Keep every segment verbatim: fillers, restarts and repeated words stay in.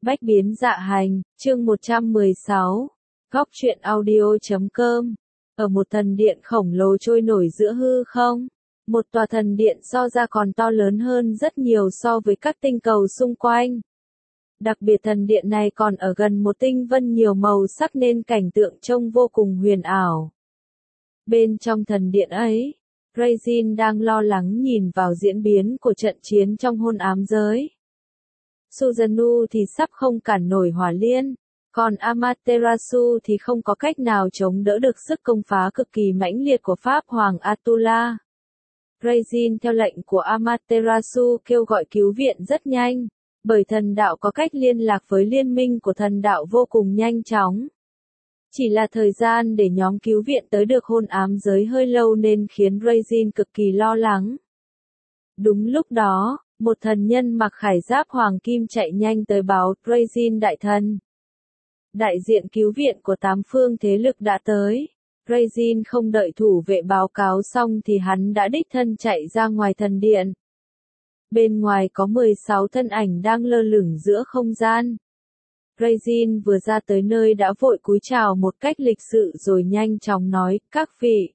Bách biến dạ hành, chương một trăm mười sáu, góc truyện audio chấm com. Ở một thần điện khổng lồ trôi nổi giữa hư không, một tòa thần điện so ra còn to lớn hơn rất nhiều so với các tinh cầu xung quanh. Đặc biệt thần điện này còn ở gần một tinh vân nhiều màu sắc nên cảnh tượng trông vô cùng huyền ảo. Bên trong thần điện ấy, Raisin đang lo lắng nhìn vào diễn biến của trận chiến trong hôn ám giới. Susanoo thì sắp không cản nổi hỏa liên, còn Amaterasu thì không có cách nào chống đỡ được sức công phá cực kỳ mãnh liệt của Pháp Hoàng Atula. Raisin theo lệnh của Amaterasu kêu gọi cứu viện rất nhanh, bởi thần đạo có cách liên lạc với liên minh của thần đạo vô cùng nhanh chóng. Chỉ là thời gian để nhóm cứu viện tới được hôn ám giới hơi lâu nên khiến Raisin cực kỳ lo lắng. Đúng lúc đó, một thần nhân mặc khải giáp hoàng kim chạy nhanh tới báo Raisin đại thần. Đại diện cứu viện của tám phương thế lực đã tới. Raisin không đợi thủ vệ báo cáo xong thì hắn đã đích thân chạy ra ngoài thần điện. Bên ngoài có mười sáu thân ảnh đang lơ lửng giữa không gian. Raisin vừa ra tới nơi đã vội cúi chào một cách lịch sự rồi nhanh chóng nói, các vị.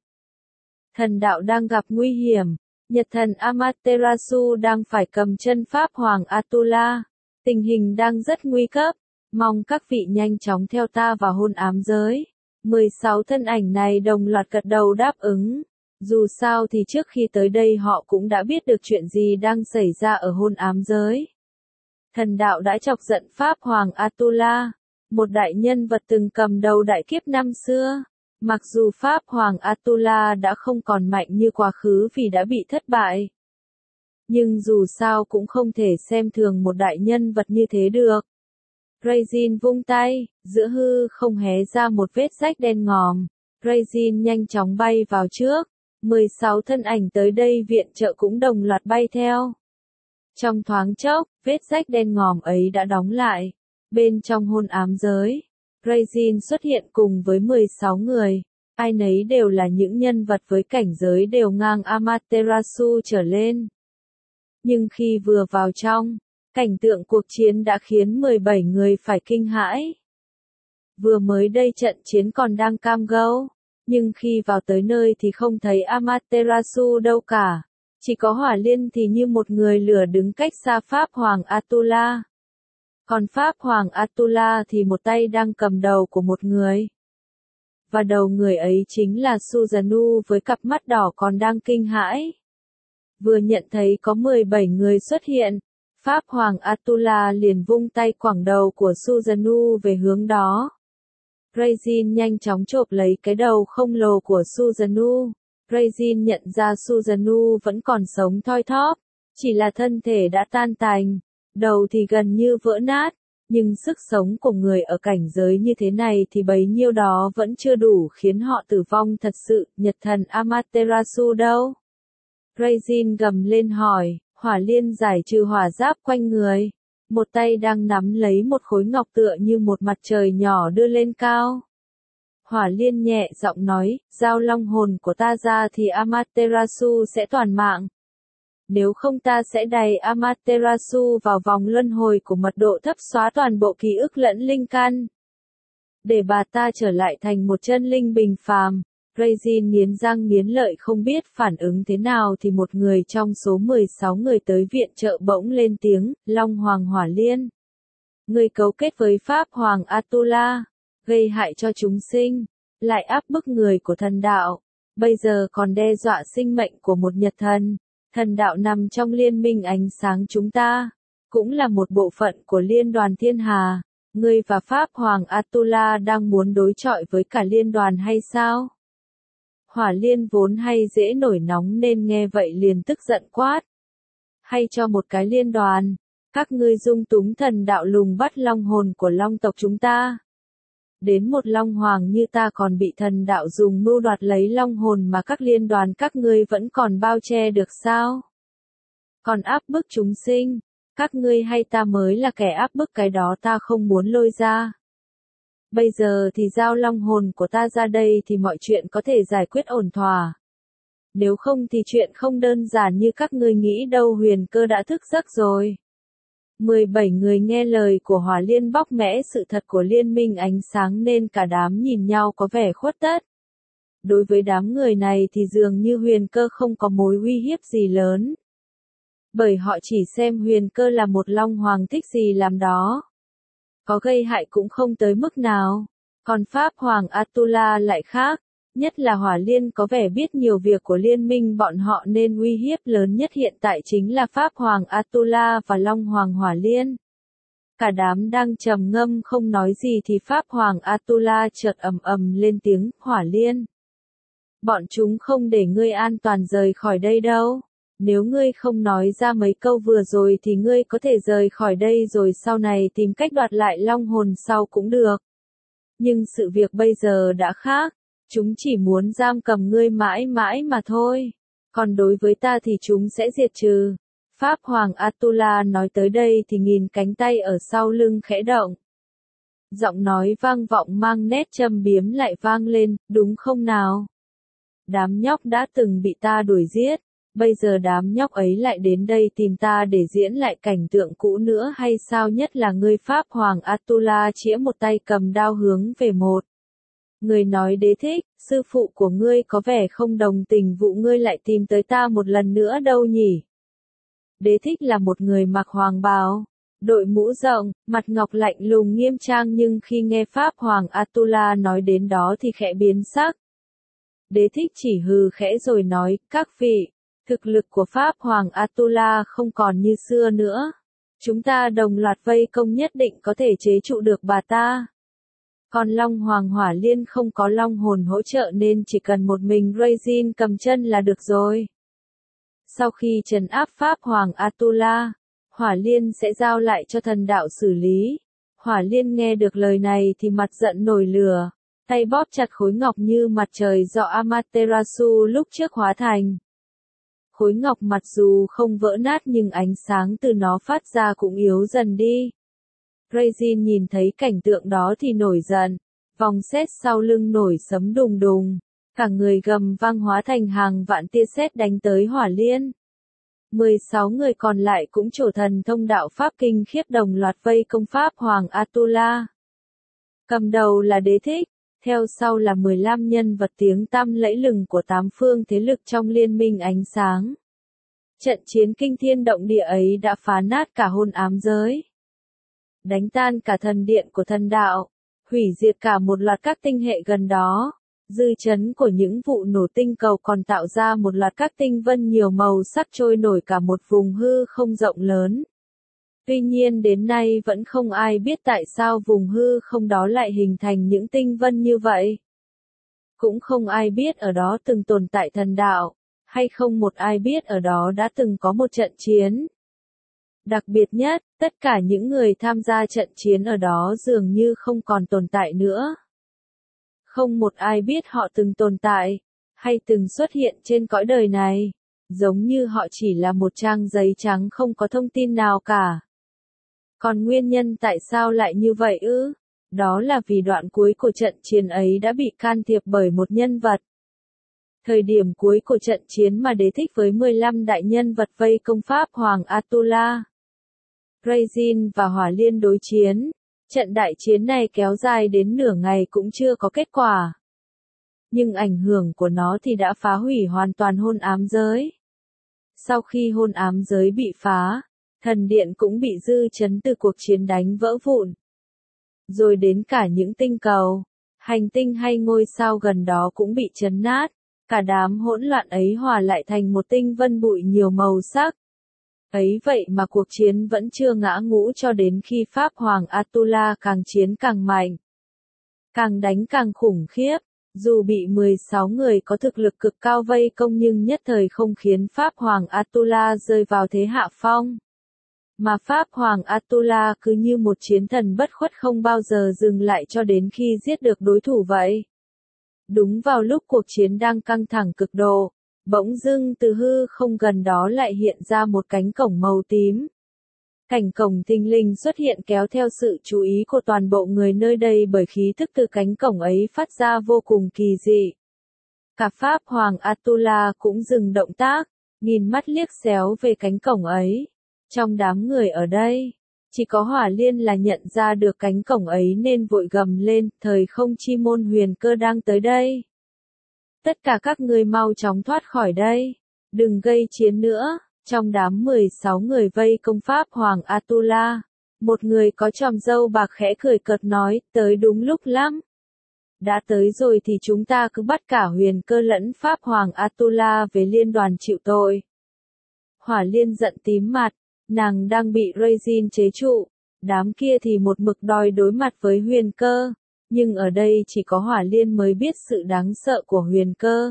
Thần đạo đang gặp nguy hiểm. Nhật thần Amaterasu đang phải cầm chân Pháp Hoàng Atula. Tình hình đang rất nguy cấp. Mong các vị nhanh chóng theo ta vào hôn ám giới. mười sáu thân ảnh này đồng loạt gật đầu đáp ứng. Dù sao thì trước khi tới đây họ cũng đã biết được chuyện gì đang xảy ra ở hôn ám giới. Thần đạo đã chọc giận Pháp Hoàng Atula, một đại nhân vật từng cầm đầu đại kiếp năm xưa. Mặc dù Pháp Hoàng Atula đã không còn mạnh như quá khứ vì đã bị thất bại. Nhưng dù sao cũng không thể xem thường một đại nhân vật như thế được. Raisin vung tay, giữa hư không hé ra một vết rách đen ngòm. Raisin nhanh chóng bay vào trước. mười sáu thân ảnh tới đây viện trợ cũng đồng loạt bay theo. Trong thoáng chốc, vết rách đen ngòm ấy đã đóng lại. Bên trong hôn ám giới, Raisin xuất hiện cùng với mười sáu người. Ai nấy đều là những nhân vật với cảnh giới đều ngang Amaterasu trở lên. Nhưng khi vừa vào trong, cảnh tượng cuộc chiến đã khiến mười bảy người phải kinh hãi. Vừa mới đây trận chiến còn đang cam go, nhưng khi vào tới nơi thì không thấy Amaterasu đâu cả. Chỉ có hỏa liên thì như một người lửa đứng cách xa Pháp Hoàng Atula. Còn Pháp Hoàng Atula thì một tay đang cầm đầu của một người. Và đầu người ấy chính là Susanoo với cặp mắt đỏ còn đang kinh hãi. Vừa nhận thấy có mười bảy người xuất hiện, Pháp Hoàng Atula liền vung tay quẳng đầu của Susanoo về hướng đó. Raisin nhanh chóng chộp lấy cái đầu khổng lồ của Susanoo. Raisin nhận ra Susanoo vẫn còn sống thoi thóp, chỉ là thân thể đã tan tành, đầu thì gần như vỡ nát, nhưng sức sống của người ở cảnh giới như thế này thì bấy nhiêu đó vẫn chưa đủ khiến họ tử vong thật sự. Nhật thần Amaterasu đâu? Raisin gầm lên hỏi, hỏa liên giải trừ hỏa giáp quanh người. Một tay đang nắm lấy một khối ngọc tựa như một mặt trời nhỏ đưa lên cao. Hỏa liên nhẹ giọng nói, giao long hồn của ta ra thì Amaterasu sẽ toàn mạng. Nếu không ta sẽ đày Amaterasu vào vòng luân hồi của mật độ thấp xóa toàn bộ ký ức lẫn linh căn. Để bà ta trở lại thành một chân linh bình phàm. Raisin nghiến răng nghiến lợi không biết phản ứng thế nào thì một người trong số mười sáu người tới viện trợ bỗng lên tiếng, Long Hoàng Hỏa Liên. Người cấu kết với Pháp Hoàng Atula, gây hại cho chúng sinh, lại áp bức người của thần đạo, bây giờ còn đe dọa sinh mệnh của một nhật thần. Thần đạo nằm trong liên minh ánh sáng chúng ta, cũng là một bộ phận của liên đoàn thiên hà. Ngươi và Pháp Hoàng Atula đang muốn đối chọi với cả liên đoàn hay sao? Hỏa liên vốn hay dễ nổi nóng nên nghe vậy liền tức giận quát. Hay cho một cái liên đoàn, các ngươi dung túng thần đạo lùng bắt long hồn của long tộc chúng ta. Đến một long hoàng như ta còn bị thần đạo dùng mưu đoạt lấy long hồn mà các liên đoàn các ngươi vẫn còn bao che được sao? Còn áp bức chúng sinh, các ngươi hay ta mới là kẻ áp bức cái đó ta không muốn lôi ra. Bây giờ thì giao long hồn của ta ra đây thì mọi chuyện có thể giải quyết ổn thỏa. Nếu không thì chuyện không đơn giản như các ngươi nghĩ đâu. Huyền Cơ đã thức giấc rồi. mười bảy người nghe lời của Hỏa Liên bóc mẽ sự thật của Liên minh ánh sáng nên cả đám nhìn nhau có vẻ khuất tất. Đối với đám người này thì dường như Huyền Cơ không có mối uy hiếp gì lớn. Bởi họ chỉ xem Huyền Cơ là một long hoàng thích gì làm đó. Có gây hại cũng không tới mức nào. Còn Pháp Hoàng Atula lại khác. Nhất là Hỏa Liên có vẻ biết nhiều việc của liên minh bọn họ nên uy hiếp lớn nhất hiện tại chính là Pháp Hoàng Atula và Long Hoàng Hỏa Liên. Cả đám đang trầm ngâm không nói gì thì Pháp Hoàng Atula chợt ầm ầm lên tiếng, Hỏa Liên. Bọn chúng không để ngươi an toàn rời khỏi đây đâu. Nếu ngươi không nói ra mấy câu vừa rồi thì ngươi có thể rời khỏi đây rồi sau này tìm cách đoạt lại long hồn sau cũng được. Nhưng sự việc bây giờ đã khác. Chúng chỉ muốn giam cầm ngươi mãi mãi mà thôi. Còn đối với ta thì chúng sẽ diệt trừ. Pháp Hoàng Atula nói tới đây thì nhìn cánh tay ở sau lưng khẽ động. Giọng nói vang vọng mang nét châm biếm lại vang lên, đúng không nào? Đám nhóc đã từng bị ta đuổi giết. Bây giờ đám nhóc ấy lại đến đây tìm ta để diễn lại cảnh tượng cũ nữa hay sao? Nhất là ngươi Pháp Hoàng Atula chĩa một tay cầm đao hướng về một. Người nói Đế Thích, sư phụ của ngươi có vẻ không đồng tình vụ ngươi lại tìm tới ta một lần nữa đâu nhỉ? Đế Thích là một người mặc hoàng bào, đội mũ rộng, mặt ngọc lạnh lùng nghiêm trang nhưng khi nghe Pháp Hoàng Atula nói đến đó thì khẽ biến sắc. Đế Thích chỉ hừ khẽ rồi nói, các vị, thực lực của Pháp Hoàng Atula không còn như xưa nữa. Chúng ta đồng loạt vây công nhất định có thể chế trụ được bà ta. Còn Long Hoàng Hỏa Liên không có long hồn hỗ trợ nên chỉ cần một mình Raisin cầm chân là được rồi. Sau khi trấn áp Pháp Hoàng Atula, Hỏa Liên sẽ giao lại cho thần đạo xử lý. Hỏa Liên nghe được lời này thì mặt giận nổi lửa, tay bóp chặt khối ngọc như mặt trời do Amaterasu lúc trước hóa thành. Khối ngọc mặc dù không vỡ nát nhưng ánh sáng từ nó phát ra cũng yếu dần đi. Raisin nhìn thấy cảnh tượng đó thì nổi giận, vòng sét sau lưng nổi sấm đùng đùng, cả người gầm vang hóa thành hàng vạn tia sét đánh tới Hỏa Liên. mười sáu người còn lại cũng trổ thần thông đạo pháp kinh khiếp đồng loạt vây công Pháp Hoàng Atula. Cầm đầu là Đế Thích, theo sau là mười lăm nhân vật tiếng tăm lẫy lừng của tám phương thế lực trong liên minh ánh sáng. Trận chiến kinh thiên động địa ấy đã phá nát cả hôn ám giới. Đánh tan cả thần điện của thần đạo, hủy diệt cả một loạt các tinh hệ gần đó. Dư chấn của những vụ nổ tinh cầu còn tạo ra một loạt các tinh vân nhiều màu sắc trôi nổi cả một vùng hư không rộng lớn. Tuy nhiên đến nay vẫn không ai biết tại sao vùng hư không đó lại hình thành những tinh vân như vậy. Cũng không ai biết ở đó từng tồn tại thần đạo, hay không một ai biết ở đó đã từng có một trận chiến. Đặc biệt nhất, tất cả những người tham gia trận chiến ở đó dường như không còn tồn tại nữa. Không một ai biết họ từng tồn tại, hay từng xuất hiện trên cõi đời này, giống như họ chỉ là một trang giấy trắng không có thông tin nào cả. Còn nguyên nhân tại sao lại như vậy ư? Đó là vì đoạn cuối của trận chiến ấy đã bị can thiệp bởi một nhân vật. Thời điểm cuối của trận chiến mà Đế Thích với mười lăm đại nhân vật vây công Pháp Hoàng Atula, Raisin và Hỏa Liên đối chiến. Trận đại chiến này kéo dài đến nửa ngày cũng chưa có kết quả. Nhưng ảnh hưởng của nó thì đã phá hủy hoàn toàn hôn ám giới. Sau khi hôn ám giới bị phá, thần điện cũng bị dư chấn từ cuộc chiến đánh vỡ vụn. Rồi đến cả những tinh cầu, hành tinh hay ngôi sao gần đó cũng bị chấn nát. Cả đám hỗn loạn ấy hòa lại thành một tinh vân bụi nhiều màu sắc. Ấy vậy mà cuộc chiến vẫn chưa ngã ngũ cho đến khi Pháp Hoàng Atula càng chiến càng mạnh. Càng đánh càng khủng khiếp, dù bị mười sáu người có thực lực cực cao vây công nhưng nhất thời không khiến Pháp Hoàng Atula rơi vào thế hạ phong. Mà Pháp Hoàng Atula cứ như một chiến thần bất khuất không bao giờ dừng lại cho đến khi giết được đối thủ vậy. Đúng vào lúc cuộc chiến đang căng thẳng cực độ, bỗng dưng từ hư không gần đó lại hiện ra một cánh cổng màu tím. Cảnh cổng thình lình xuất hiện kéo theo sự chú ý của toàn bộ người nơi đây bởi khí thức từ cánh cổng ấy phát ra vô cùng kỳ dị. Cả Pháp Hoàng Atula cũng dừng động tác, nhìn mắt liếc xéo về cánh cổng ấy. Trong đám người ở đây, Chỉ có Hỏa Liên là nhận ra được cánh cổng ấy nên vội gầm lên, thời không chi môn Huyền Cơ đang tới đây. Tất cả các ngươi mau chóng thoát khỏi đây, đừng gây chiến nữa. Trong đám mười sáu người vây công Pháp Hoàng Atula, một người có chòm râu bạc khẽ cười cợt nói, tới đúng lúc lắm. Đã tới rồi thì chúng ta cứ bắt cả Huyền Cơ lẫn Pháp Hoàng Atula về liên đoàn chịu tội. Hỏa Liên giận tím mặt, nàng đang bị Raisin chế trụ, đám kia thì một mực đòi đối mặt với Huyền Cơ, nhưng ở đây chỉ có Hỏa Liên mới biết sự đáng sợ của Huyền Cơ.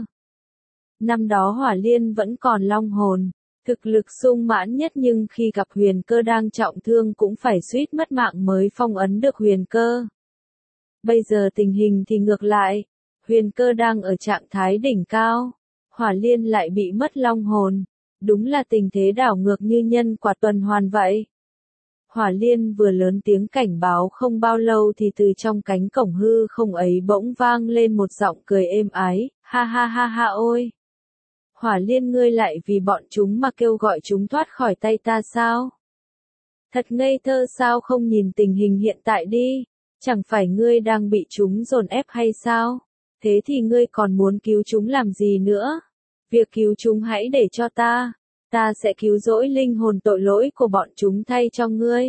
Năm đó Hỏa Liên vẫn còn long hồn, thực lực sung mãn nhất nhưng khi gặp Huyền Cơ đang trọng thương cũng phải suýt mất mạng mới phong ấn được Huyền Cơ. Bây giờ tình hình thì ngược lại, Huyền Cơ đang ở trạng thái đỉnh cao, Hỏa Liên lại bị mất long hồn, đúng là tình thế đảo ngược như nhân quả tuần hoàn vậy. Hỏa Liên vừa lớn tiếng cảnh báo không bao lâu thì từ trong cánh cổng hư không ấy bỗng vang lên một giọng cười êm ái, ha ha ha ha ôi. Hỏa Liên ngươi lại vì bọn chúng mà kêu gọi chúng thoát khỏi tay ta sao? Thật ngây thơ sao không nhìn tình hình hiện tại đi, chẳng phải ngươi đang bị chúng dồn ép hay sao? Thế thì ngươi còn muốn cứu chúng làm gì nữa? Việc cứu chúng hãy để cho ta, ta sẽ cứu rỗi linh hồn tội lỗi của bọn chúng thay cho ngươi.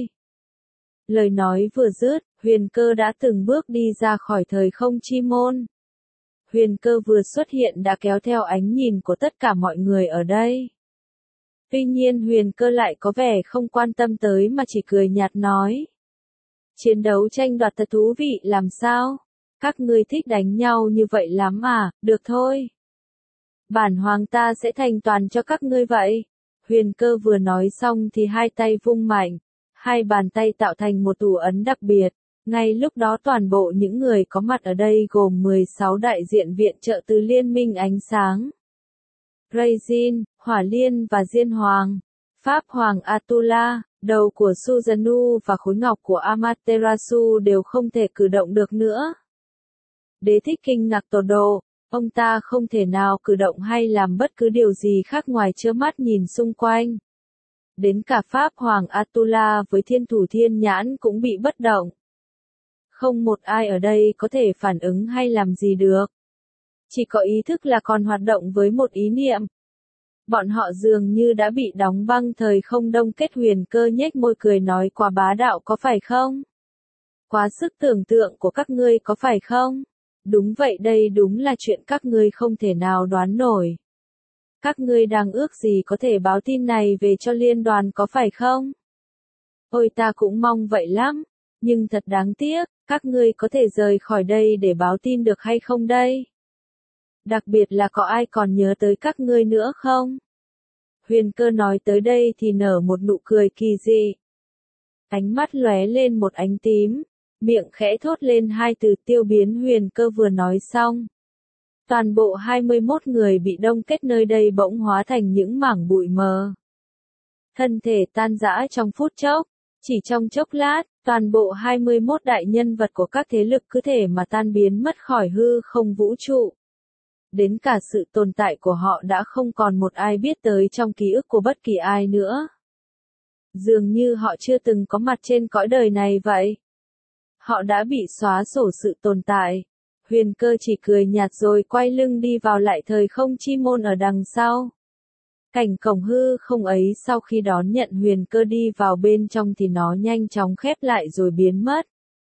Lời nói vừa dứt, Huyền Cơ đã từng bước đi ra khỏi thời không chi môn. Huyền Cơ vừa xuất hiện đã kéo theo ánh nhìn của tất cả mọi người ở đây. Tuy nhiên Huyền Cơ lại có vẻ không quan tâm tới mà chỉ cười nhạt nói. Chiến đấu tranh đoạt thật thú vị làm sao? Các ngươi thích đánh nhau như vậy lắm à, được thôi. Bản hoàng ta sẽ thành toàn cho các ngươi vậy. Huyền Cơ vừa nói xong thì hai tay vung mạnh, hai bàn tay tạo thành một thủ ấn đặc biệt. Ngay lúc đó toàn bộ những người có mặt ở đây gồm mười sáu đại diện viện trợ từ Liên minh Ánh Sáng, Raisin, Hỏa Liên và Diên Hoàng, Pháp Hoàng Atula, đầu của Susanoo và khối ngọc của Amaterasu đều không thể cử động được nữa. Đế thích kinh ngạc tột độ, ông ta không thể nào cử động hay làm bất cứ điều gì khác ngoài trơ mắt nhìn xung quanh. Đến cả Pháp Hoàng Atula với thiên thủ thiên nhãn cũng bị bất động. Không một ai ở đây có thể phản ứng hay làm gì được. Chỉ có ý thức là còn hoạt động với một ý niệm. Bọn họ dường như đã bị đóng băng thời không đông kết. Huyền Cơ nhếch môi cười nói quá bá đạo có phải không? Quá sức tưởng tượng của các ngươi có phải không? Đúng vậy đây đúng là chuyện các ngươi không thể nào đoán nổi. Các ngươi đang ước gì có thể báo tin này về cho liên đoàn có phải không? Ôi ta cũng mong vậy lắm, nhưng thật đáng tiếc, các ngươi có thể rời khỏi đây để báo tin được hay không đây? Đặc biệt là có ai còn nhớ tới các ngươi nữa không? Huyền Cơ nói tới đây thì nở một nụ cười kỳ dị. Ánh mắt lóe lên một ánh tím, miệng khẽ thốt lên hai từ tiêu biến. Huyền Cơ vừa nói xong, toàn bộ hai mươi mốt người bị đông kết nơi đây bỗng hóa thành những mảng bụi mờ. Thân thể tan rã trong phút chốc, chỉ trong chốc lát, toàn bộ hai mươi mốt đại nhân vật của các thế lực cứ thể mà tan biến mất khỏi hư không vũ trụ. Đến cả sự tồn tại của họ đã không còn một ai biết tới trong ký ức của bất kỳ ai nữa. Dường như họ chưa từng có mặt trên cõi đời này vậy. Họ đã bị xóa sổ sự tồn tại. Huyền Cơ chỉ cười nhạt rồi quay lưng đi vào lại thời không chi môn ở đằng sau. Cảnh cổng hư không ấy sau khi đón nhận Huyền Cơ đi vào bên trong thì nó nhanh chóng khép lại rồi biến mất.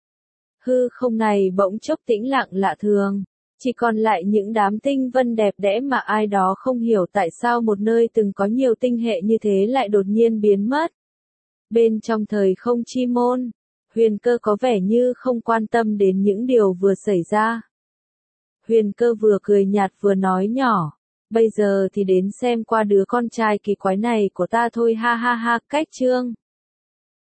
Hư không này bỗng chốc tĩnh lặng lạ thường. Chỉ còn lại những đám tinh vân đẹp đẽ mà ai đó không hiểu tại sao một nơi từng có nhiều tinh hệ như thế lại đột nhiên biến mất. Bên trong thời không chi môn, Huyền Cơ có vẻ như không quan tâm đến những điều vừa xảy ra. Huyền Cơ vừa cười nhạt vừa nói nhỏ, bây giờ thì đến xem qua đứa con trai kỳ quái này của ta thôi ha ha ha. Cách chương